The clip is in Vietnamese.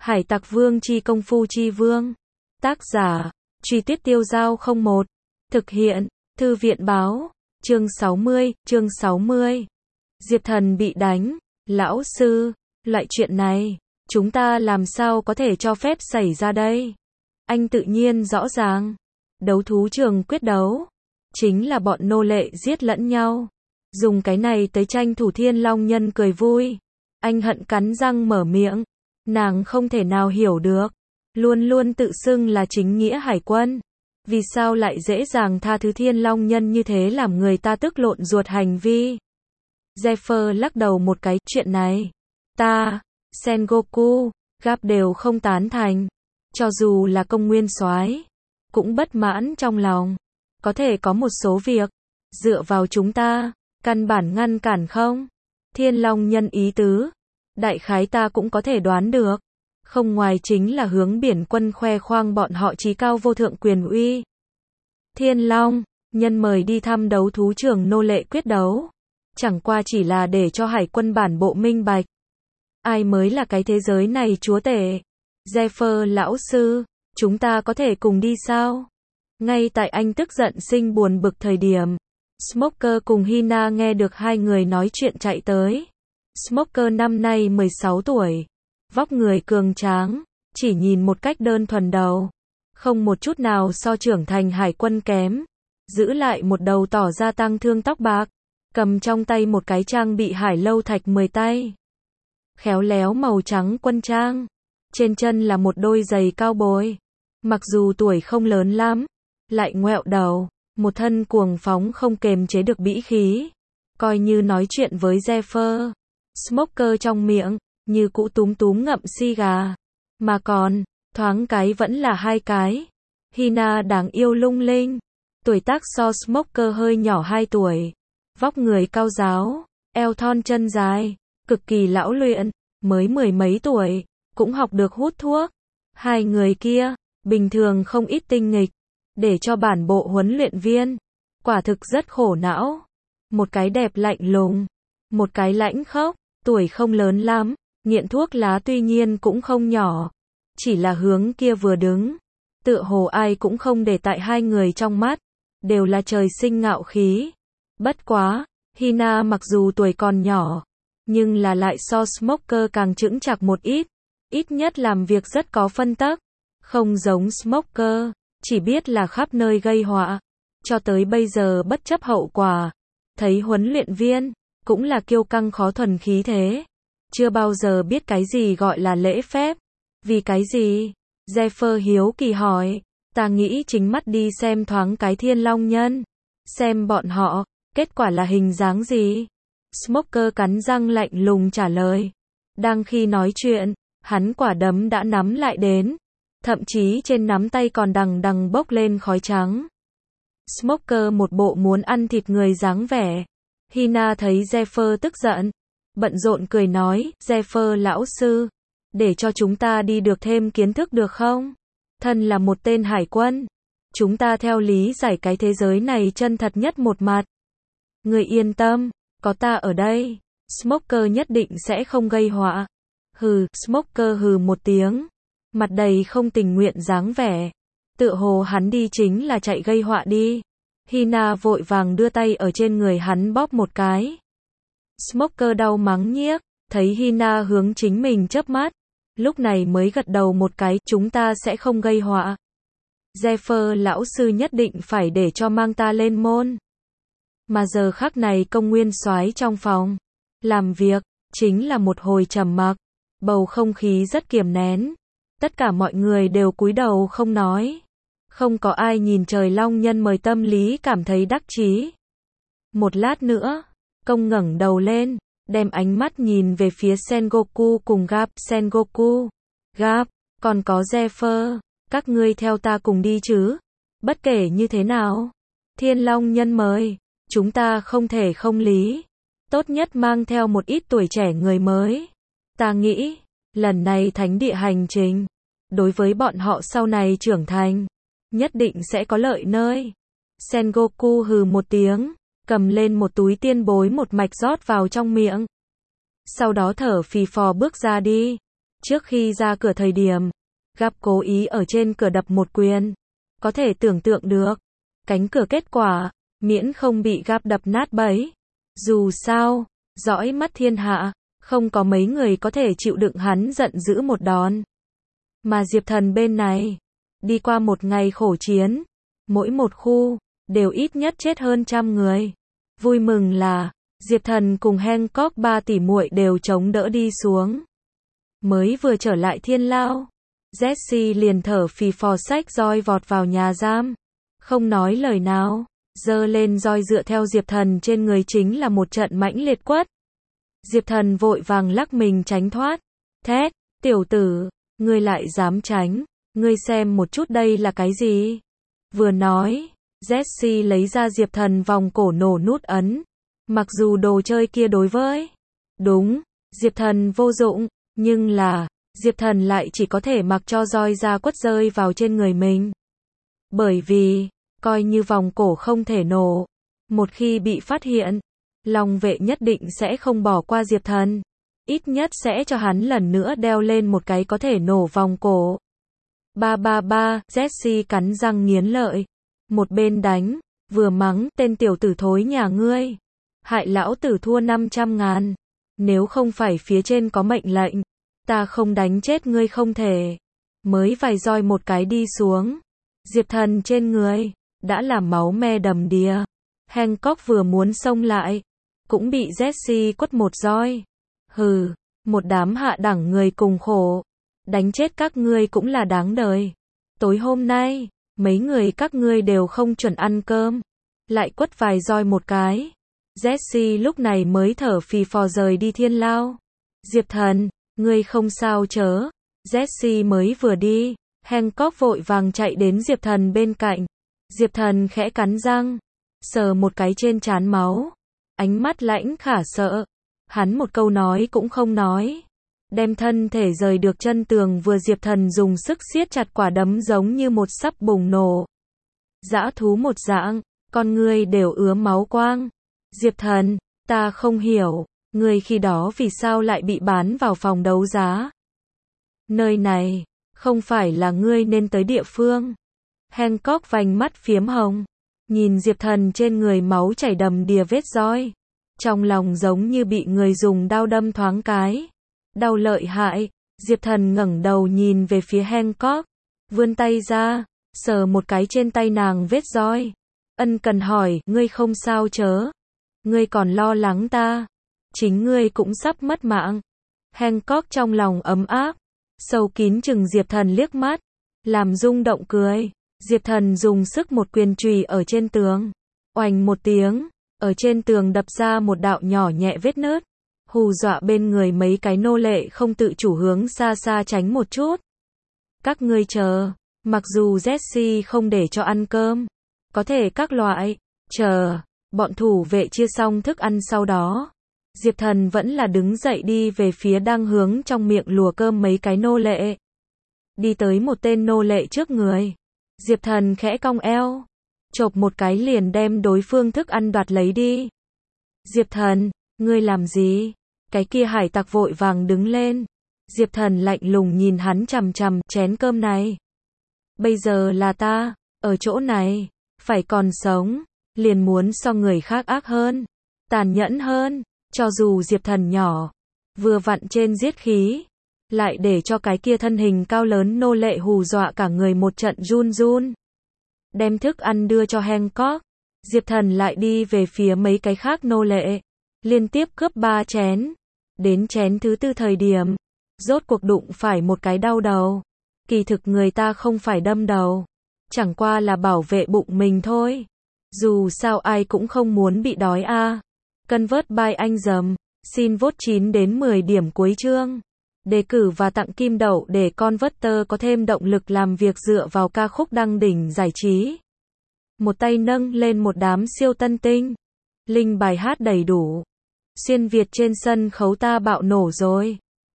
Hải Tặc Vương chi công phu chi vương. Tác giả, Truy Tuyết Tiêu Dao 01. Thực hiện, Thư viện báo. Chương 60. Diệp Thần bị đánh. Lão sư, loại chuyện này, chúng ta làm sao có thể cho phép xảy ra đây? Anh tự nhiên rõ ràng. Đấu thú trường quyết đấu. Chính là bọn nô lệ giết lẫn nhau. Dùng cái này tới tranh thủ Thiên Long Nhân cười vui. Anh hận cắn răng mở miệng. Nàng không thể nào hiểu được. Luôn luôn tự xưng là chính nghĩa hải quân. Vì sao lại dễ dàng tha thứ Thiên Long Nhân như thế, làm người ta tức lộn ruột hành vi. Zephyr lắc đầu một cái, chuyện này, ta, Sengoku, Garp đều không tán thành. Cho dù là công nguyên soái, cũng bất mãn trong lòng. Có thể có một số việc, dựa vào chúng ta, căn bản ngăn cản không? Thiên Long Nhân ý tứ, đại khái ta cũng có thể đoán được. Không ngoài chính là hướng biển quân khoe khoang bọn họ trí cao vô thượng quyền uy. Thiên Long Nhân mời đi thăm đấu thú trường nô lệ quyết đấu. Chẳng qua chỉ là để cho hải quân bản bộ minh bạch. Ai mới là cái thế giới này chúa tể? Zephyr lão sư, chúng ta có thể cùng đi sao? Ngay tại anh tức giận sinh buồn bực thời điểm, Smoker cùng Hina nghe được hai người nói chuyện chạy tới. Smoker năm nay 16 tuổi. Vóc người cường tráng, chỉ nhìn một cách đơn thuần đầu. Không một chút nào so trưởng thành hải quân kém. Giữ lại một đầu tỏ ra tăng thương tóc bạc. Cầm trong tay một cái trang bị hải lâu thạch 10 tay. Khéo léo màu trắng quân trang. Trên chân là một đôi giày cao bồi. Mặc dù tuổi không lớn lắm, lại ngoẹo đầu. Một thân cuồng phóng không kềm chế được bĩ khí. Coi như nói chuyện với Zephyr. Smoker trong miệng như cũ túm túm ngậm xi gà. Mà còn, thoáng cái vẫn là hai cái. Hina đáng yêu lung linh. Tuổi tác so Smoker hơi nhỏ 2 tuổi. Vóc người cao ráo, eo thon chân dài, cực kỳ lão luyện, mới 10 mấy tuổi, cũng học được hút thuốc. Hai người kia, bình thường không ít tinh nghịch, để cho bản bộ huấn luyện viên. Quả thực rất khổ não. Một cái đẹp lạnh lùng, một cái lãnh khốc, tuổi không lớn lắm. Nghiện thuốc lá tuy nhiên cũng không nhỏ. Chỉ là hướng kia vừa đứng. Tựa hồ ai cũng không để tại hai người trong mắt. Đều là trời sinh ngạo khí. Bất quá, Hina mặc dù tuổi còn nhỏ. Nhưng là lại so Smoker càng chững chạc một ít. Ít nhất làm việc rất có phân tắc. Không giống Smoker, chỉ biết là khắp nơi gây họa. Cho tới bây giờ bất chấp hậu quả. Thấy huấn luyện viên, cũng là kiêu căng khó thuần khí thế. Chưa bao giờ biết cái gì gọi là lễ phép. Vì cái gì? Zephyr hiếu kỳ hỏi. Ta nghĩ chính mắt đi xem thoáng cái Thiên Long Nhân. Xem bọn họ, kết quả là hình dáng gì? Smoker cắn răng lạnh lùng trả lời. Đang khi nói chuyện, hắn quả đấm đã nắm lại đến. Thậm chí trên nắm tay còn đằng đằng bốc lên khói trắng. Smoker một bộ muốn ăn thịt người dáng vẻ. Hina thấy Zephyr tức giận. Bận rộn cười nói, Zephyr lão sư, để cho chúng ta đi được thêm kiến thức được không? Thân là một tên hải quân, chúng ta theo lý giải cái thế giới này chân thật nhất một mặt. Người yên tâm, có ta ở đây, Smoker nhất định sẽ không gây họa. Hừ, Smoker hừ một tiếng, mặt đầy không tình nguyện dáng vẻ. Tựa hồ hắn đi chính là chạy gây họa đi. Hina vội vàng đưa tay ở trên người hắn bóp một cái. Smoker đau mắng nhiếc, thấy Hina hướng chính mình chớp mắt, lúc này mới gật đầu một cái, chúng ta sẽ không gây họa. Zephyr lão sư nhất định phải để cho mang ta lên môn. Mà giờ khắc này công nguyên soái trong phòng làm việc, chính là một hồi trầm mặc, bầu không khí rất kiềm nén. Tất cả mọi người đều cúi đầu không nói. Không có ai nhìn trời Long Nhân mời tâm lý cảm thấy đắc chí. Một lát nữa, công ngẩng đầu lên, đem ánh mắt nhìn về phía Sengoku cùng Garp. Sengoku, Garp, còn có Zephyr, các ngươi theo ta cùng đi chứ? Bất kể như thế nào, Thiên Long Nhân mời, chúng ta không thể không lý. Tốt nhất mang theo một ít tuổi trẻ người mới. Ta nghĩ, lần này thánh địa hành trình, đối với bọn họ sau này trưởng thành, nhất định sẽ có lợi nơi. Sengoku hừ một tiếng, cầm lên một túi tiên bối một mạch rót vào trong miệng. Sau đó thở phì phò bước ra đi. Trước khi ra cửa thời điểm, Gap cố ý ở trên cửa đập một quyền. Có thể tưởng tượng được, cánh cửa kết quả, miễn không bị Gap đập nát bấy. Dù sao, dõi mắt thiên hạ, không có mấy người có thể chịu đựng hắn giận dữ một đòn. Mà Diệp Thần bên này, đi qua một ngày khổ chiến, mỗi một khu, đều ít nhất chết hơn 100 người. Vui mừng là, Diệp Thần cùng Hancock ba tỷ muội đều chống đỡ đi xuống. Mới vừa trở lại thiên lao, Jesse liền thở phì phò xách roi vọt vào nhà giam. Không nói lời nào, giơ lên roi dựa theo Diệp Thần trên người chính là một trận mãnh liệt quất. Diệp Thần vội vàng lắc mình tránh thoát. Thét, tiểu tử, ngươi lại dám tránh, ngươi xem một chút đây là cái gì? Vừa nói, Jesse lấy ra Diệp Thần vòng cổ nổ nút ấn. Mặc dù đồ chơi kia đối với Diệp Thần vô dụng, nhưng là, Diệp Thần lại chỉ có thể mặc cho roi ra quất rơi vào trên người mình. Bởi vì, coi như vòng cổ không thể nổ, một khi bị phát hiện, Long vệ nhất định sẽ không bỏ qua Diệp Thần. Ít nhất sẽ cho hắn lần nữa đeo lên một cái có thể nổ vòng cổ. Ba, Jesse cắn răng nghiến lợi. Một bên đánh, vừa mắng, tên tiểu tử thối nhà ngươi. Hại lão tử thua 500.000. Nếu không phải phía trên có mệnh lệnh, ta không đánh chết ngươi không thể. Mới vài roi một cái đi xuống, Diệp Thần trên người đã là máu me đầm đìa. Hancock vừa muốn xông lại, cũng bị Jesse quất một roi. Hừ, một đám hạ đẳng người cùng khổ. Đánh chết các ngươi cũng là đáng đời. Tối hôm nay, mấy người các ngươi đều không chuẩn ăn cơm. Lại quất vài roi một cái. Jesse lúc này mới thở phì phò rời đi thiên lao. Diệp Thần, ngươi không sao chớ. Jesse mới vừa đi, Hancock vội vàng chạy đến Diệp Thần bên cạnh. Diệp Thần khẽ cắn răng, sờ một cái trên trán máu. Ánh mắt lãnh khả sợ. Hắn một câu nói cũng không nói. Đem thân thể rời được chân tường vừa Diệp Thần dùng sức siết chặt quả đấm giống như một sắp bùng nổ. Dã thú một dạng, con ngươi đều ứa máu quang. Diệp Thần, ta không hiểu, ngươi khi đó vì sao lại bị bán vào phòng đấu giá? Nơi này, không phải là ngươi nên tới địa phương. Hancock vành mắt phiếm hồng, nhìn Diệp Thần trên người máu chảy đầm đìa vết roi. Trong lòng giống như bị người dùng đao đâm thoáng cái. Đau lợi hại, Diệp Thần ngẩng đầu nhìn về phía Hancock, vươn tay ra, sờ một cái trên tay nàng vết roi. Ân cần hỏi, ngươi không sao chớ? Ngươi còn lo lắng ta? Chính ngươi cũng sắp mất mạng. Hancock trong lòng ấm áp, sâu kín chừng Diệp Thần liếc mắt, làm rung động cười. Diệp Thần dùng sức một quyền chùy ở trên tường. Oành một tiếng, ở trên tường đập ra một đạo nhỏ nhẹ vết nứt. Hù dọa bên người mấy cái nô lệ không tự chủ hướng xa xa tránh một chút. Các ngươi chờ, mặc dù Jesse không để cho ăn cơm, có thể các loại, chờ, bọn thủ vệ chia xong thức ăn sau đó. Diệp Thần vẫn là đứng dậy đi về phía đang hướng trong miệng lùa cơm mấy cái nô lệ. Đi tới một tên nô lệ trước người. Diệp Thần khẽ cong eo, chộp một cái liền đem đối phương thức ăn đoạt lấy đi. Diệp Thần, ngươi làm gì? Cái kia hải tặc vội vàng đứng lên. Diệp Thần lạnh lùng nhìn hắn chằm chằm, chén cơm này. Bây giờ là ta, ở chỗ này, phải còn sống, liền muốn so người khác ác hơn, tàn nhẫn hơn, cho dù Diệp Thần nhỏ, vừa vặn trên giết khí, lại để cho cái kia thân hình cao lớn nô lệ hù dọa cả người một trận run run. Đem thức ăn đưa cho Hancock, Diệp Thần lại đi về phía mấy cái khác nô lệ, liên tiếp cướp 3 chén. Đến chén thứ 4 thời điểm, rốt cuộc đụng phải một cái đau đầu. Kỳ thực người ta không phải đâm đầu, chẳng qua là bảo vệ bụng mình thôi. Dù sao ai cũng không muốn bị đói a. Convert by anh dầm, xin vote 9 đến 10 điểm cuối chương. Đề cử và tặng kim đậu để Converter có thêm động lực làm việc dựa vào ca khúc đăng đỉnh giải trí. Một tay nâng lên một đám siêu tân tinh. Link bài hát đầy đủ. Xuyên Việt trên sân khấu ta bạo nổ rồi.